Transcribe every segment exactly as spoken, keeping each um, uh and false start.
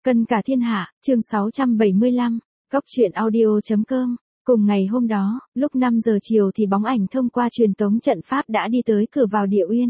Cân cả thiên hạ, chương sáu trăm bảy mươi lăm, Cóc truyện audio chấm com. Cùng ngày hôm đó, lúc năm giờ chiều thì bóng ảnh thông qua truyền tống trận pháp đã đi tới cửa vào Địa Uyên.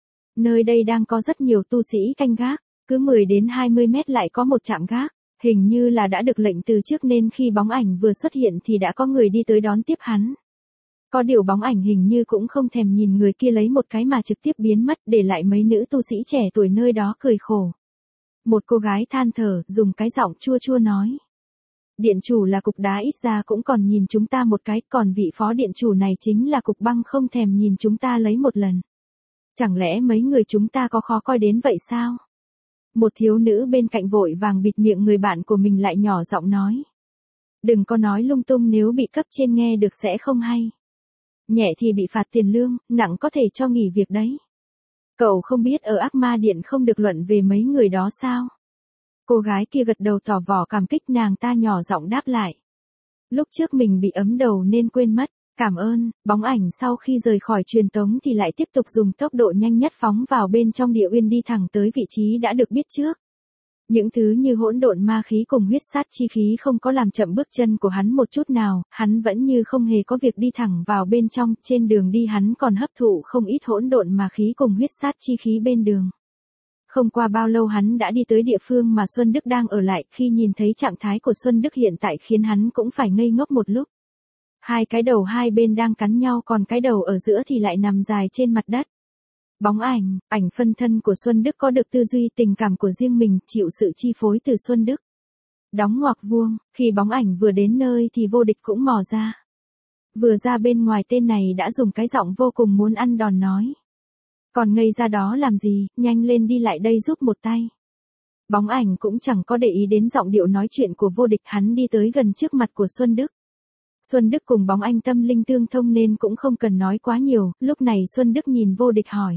Nơi đây đang có rất nhiều tu sĩ canh gác, cứ mười đến hai mươi mét lại có một trạm gác, hình như là đã được lệnh từ trước nên khi bóng ảnh vừa xuất hiện thì đã có người đi tới đón tiếp hắn. Có điều bóng ảnh hình như cũng không thèm nhìn người kia lấy một cái mà trực tiếp biến mất, để lại mấy nữ tu sĩ trẻ tuổi nơi đó cười khổ. Một cô gái than thở, dùng cái giọng chua chua nói. Điện chủ là cục đá ít ra cũng còn nhìn chúng ta một cái, còn vị phó điện chủ này chính là cục băng không thèm nhìn chúng ta lấy một lần. Chẳng lẽ mấy người chúng ta có khó coi đến vậy sao? Một thiếu nữ bên cạnh vội vàng bịt miệng người bạn của mình lại nhỏ giọng nói. Đừng có nói lung tung, nếu bị cấp trên nghe được sẽ không hay. Nhẹ thì bị phạt tiền lương, nặng có thể cho nghỉ việc đấy. Cậu không biết ở Ác Ma Điện không được luận về mấy người đó sao? Cô gái kia gật đầu tỏ vỏ cảm kích, nàng ta nhỏ giọng đáp lại. Lúc trước mình bị ấm đầu nên quên mất, cảm ơn. Bóng ảnh sau khi rời khỏi truyền tống thì lại tiếp tục dùng tốc độ nhanh nhất phóng vào bên trong Địa Uyên, đi thẳng tới vị trí đã được biết trước. Những thứ như hỗn độn ma khí cùng huyết sát chi khí không có làm chậm bước chân của hắn một chút nào, hắn vẫn như không hề có việc đi thẳng vào bên trong, trên đường đi hắn còn hấp thụ không ít hỗn độn ma khí cùng huyết sát chi khí bên đường. Không qua bao lâu hắn đã đi tới địa phương mà Xuân Đức đang ở lại, khi nhìn thấy trạng thái của Xuân Đức hiện tại khiến hắn cũng phải ngây ngốc một lúc. Hai cái đầu hai bên đang cắn nhau, còn cái đầu ở giữa thì lại nằm dài trên mặt đất. Bóng ảnh, ảnh phân thân của Xuân Đức có được tư duy tình cảm của riêng mình, chịu sự chi phối từ Xuân Đức. Đóng ngoặc vuông, khi bóng ảnh vừa đến nơi thì Vô Địch cũng mò ra. Vừa ra bên ngoài tên này đã dùng cái giọng vô cùng muốn ăn đòn nói. Còn ngây ra đó làm gì, nhanh lên đi lại đây giúp một tay. Bóng ảnh cũng chẳng có để ý đến giọng điệu nói chuyện của Vô Địch, hắn đi tới gần trước mặt của Xuân Đức. Xuân Đức cùng bóng ảnh tâm linh tương thông nên cũng không cần nói quá nhiều, lúc này Xuân Đức nhìn Vô Địch hỏi.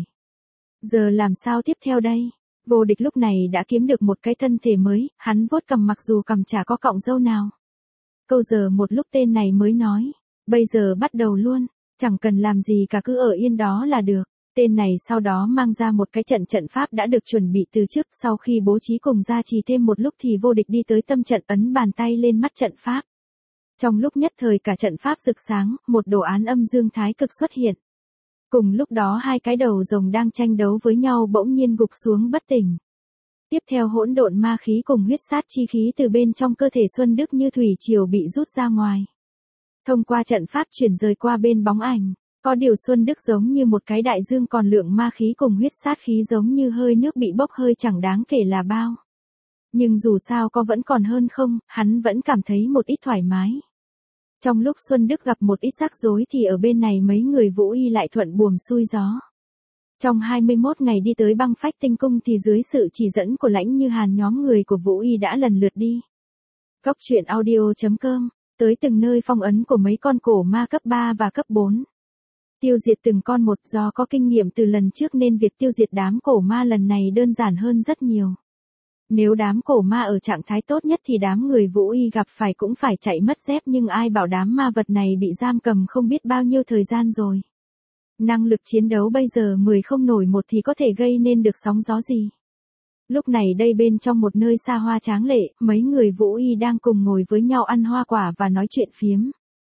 Giờ làm sao tiếp theo đây? Vô Địch lúc này đã kiếm được một cái thân thể mới, hắn vuốt cằm mặc dù cằm chả có cọng râu nào. Câu giờ một lúc tên này mới nói. Bây giờ bắt đầu luôn, chẳng cần làm gì cả, cứ ở yên đó là được. Tên này sau đó mang ra một cái trận trận pháp đã được chuẩn bị từ trước, sau khi bố trí cùng gia trì thêm một lúc thì Vô Địch đi tới tâm trận, ấn bàn tay lên mắt trận pháp. Trong lúc nhất thời cả trận pháp rực sáng, một đồ án âm dương thái cực xuất hiện. Cùng lúc đó hai cái đầu rồng đang tranh đấu với nhau bỗng nhiên gục xuống bất tỉnh. Tiếp theo hỗn độn ma khí cùng huyết sát chi khí từ bên trong cơ thể Xuân Đức như thủy triều bị rút ra ngoài. Thông qua trận pháp chuyển rời qua bên bóng ảnh. Có điều Xuân Đức giống như một cái đại dương, còn lượng ma khí cùng huyết sát khí giống như hơi nước bị bốc hơi chẳng đáng kể là bao. Nhưng dù sao có vẫn còn hơn không, hắn vẫn cảm thấy một ít thoải mái. Trong lúc Xuân Đức gặp một ít rắc rối thì ở bên này mấy người Vũ Y lại thuận buồm xuôi gió. Trong hai mươi mốt ngày đi tới băng phách tinh cung thì dưới sự chỉ dẫn của Lãnh Như Hàn, nhóm người của Vũ Y đã lần lượt đi. Cóc truyện audio chấm com, tới từng nơi phong ấn của mấy con cổ ma cấp ba và cấp bốn. Tiêu diệt từng con một, do có kinh nghiệm từ lần trước nên việc tiêu diệt đám cổ ma lần này đơn giản hơn rất nhiều. Nếu đám cổ ma ở trạng thái tốt nhất thì đám người Vũ Y gặp phải cũng phải chạy mất dép, nhưng ai bảo đám ma vật này bị giam cầm không biết bao nhiêu thời gian rồi. Năng lực chiến đấu bây giờ mười không nổi một thì có thể gây nên được sóng gió gì. Lúc này đây bên trong một nơi xa hoa tráng lệ, mấy người Vũ Y đang cùng ngồi với nhau ăn hoa quả và nói chuyện phiếm.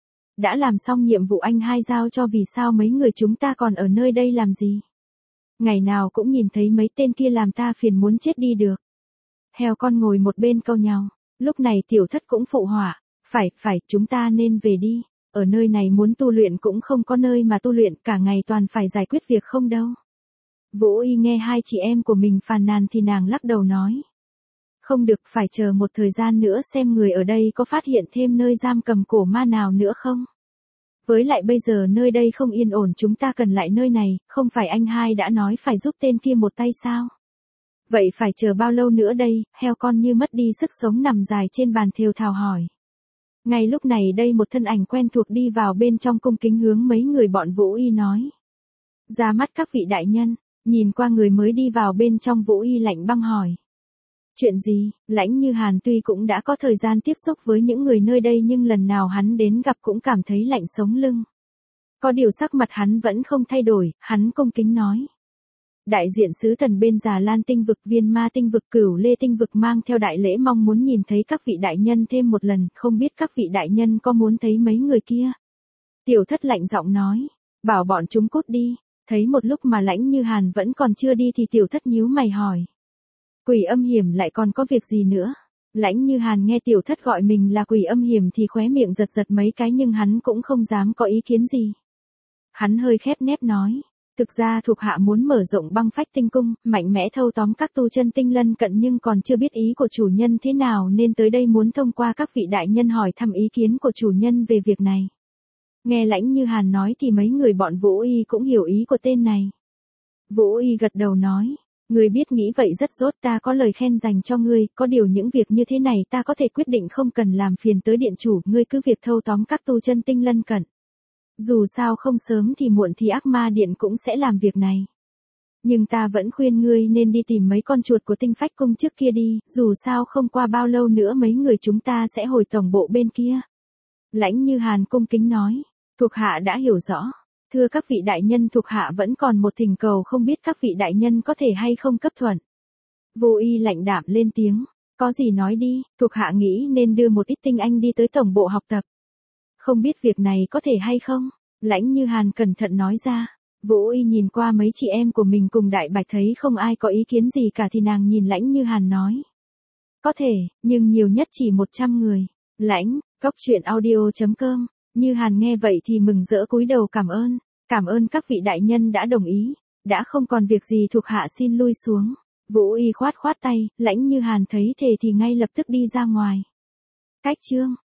Đã làm xong nhiệm vụ anh hai giao cho, vì sao mấy người chúng ta còn ở nơi đây làm gì? Ngày nào cũng nhìn thấy mấy tên kia làm ta phiền muốn chết đi được. Heo con ngồi một bên câu nhau, lúc này Tiểu Thất cũng phụ họa, phải, phải, chúng ta nên về đi, ở nơi này muốn tu luyện cũng không có nơi mà tu luyện, cả ngày toàn phải giải quyết việc không đâu. Vũ Y nghe hai chị em của mình phàn nàn thì nàng lắc đầu nói. Không được, phải chờ một thời gian nữa xem người ở đây có phát hiện thêm nơi giam cầm cổ ma nào nữa không. Với lại bây giờ nơi đây không yên ổn, chúng ta cần lại nơi này, không phải anh hai đã nói phải giúp tên kia một tay sao? Vậy phải chờ bao lâu nữa đây? Heo con như mất đi sức sống nằm dài trên bàn thều thào hỏi. Ngay lúc này đây một thân ảnh quen thuộc đi vào bên trong cung kính hướng mấy người bọn Vũ Y nói. Ra mắt các vị đại nhân, nhìn qua người mới đi vào bên trong, Vũ Y lạnh băng hỏi. Chuyện gì? Lãnh Như Hàn tuy cũng đã có thời gian tiếp xúc với những người nơi đây nhưng lần nào hắn đến gặp cũng cảm thấy lạnh sống lưng. Có điều sắc mặt hắn vẫn không thay đổi, hắn cung kính nói. Đại diện sứ thần bên Già Lan tinh vực, Viên Ma tinh vực, Cửu Lê tinh vực mang theo đại lễ mong muốn nhìn thấy các vị đại nhân thêm một lần, không biết các vị đại nhân có muốn thấy mấy người kia. Tiểu Thất lạnh giọng nói, bảo bọn chúng cút đi. Thấy một lúc mà Lãnh Như Hàn vẫn còn chưa đi thì Tiểu Thất nhíu mày hỏi. Quỷ Âm Hiểm lại còn có việc gì nữa? Lãnh Như Hàn nghe Tiểu Thất gọi mình là Quỷ Âm Hiểm thì khóe miệng giật giật mấy cái nhưng hắn cũng không dám có ý kiến gì. Hắn hơi khép nép nói, thực ra thuộc hạ muốn mở rộng Băng Phách Tinh Cung, mạnh mẽ thâu tóm các tu chân tinh lân cận nhưng còn chưa biết ý của chủ nhân thế nào nên tới đây muốn thông qua các vị đại nhân hỏi thăm ý kiến của chủ nhân về việc này. Nghe Lãnh Như Hàn nói thì mấy người bọn Vũ Y cũng hiểu ý của tên này. Vũ Y gật đầu nói, ngươi biết nghĩ vậy rất tốt, ta có lời khen dành cho ngươi, có điều những việc như thế này ta có thể quyết định không cần làm phiền tới điện chủ, ngươi cứ việc thâu tóm các tu chân tinh lân cận. Dù sao không sớm thì muộn thì Ác Ma Điện cũng sẽ làm việc này. Nhưng ta vẫn khuyên ngươi nên đi tìm mấy con chuột của Tinh Phách Cung trước kia đi, dù sao không qua bao lâu nữa mấy người chúng ta sẽ hồi tổng bộ bên kia. Lãnh Như Hàn cung kính nói, thuộc hạ đã hiểu rõ. Thưa các vị đại nhân, thuộc hạ vẫn còn một thỉnh cầu không biết các vị đại nhân có thể hay không cấp thuận. Vô Y lạnh đạm lên tiếng, có gì nói đi, thuộc hạ nghĩ nên đưa một ít tinh anh đi tới tổng bộ học tập. Không biết việc này có thể hay không? Lãnh Như Hàn cẩn thận nói ra. Vũ Y nhìn qua mấy chị em của mình cùng Đại Bạch thấy không ai có ý kiến gì cả thì nàng nhìn Lãnh Như Hàn nói. Có thể, nhưng nhiều nhất chỉ một trăm người. Lãnh, Cốc Truyện Audio chấm com. Như Hàn nghe vậy thì mừng rỡ cúi đầu cảm ơn. Cảm ơn các vị đại nhân đã đồng ý. Đã không còn việc gì thuộc hạ xin lui xuống. Vũ Y khoát khoát tay, Lãnh Như Hàn thấy thế thì ngay lập tức đi ra ngoài. Cách chương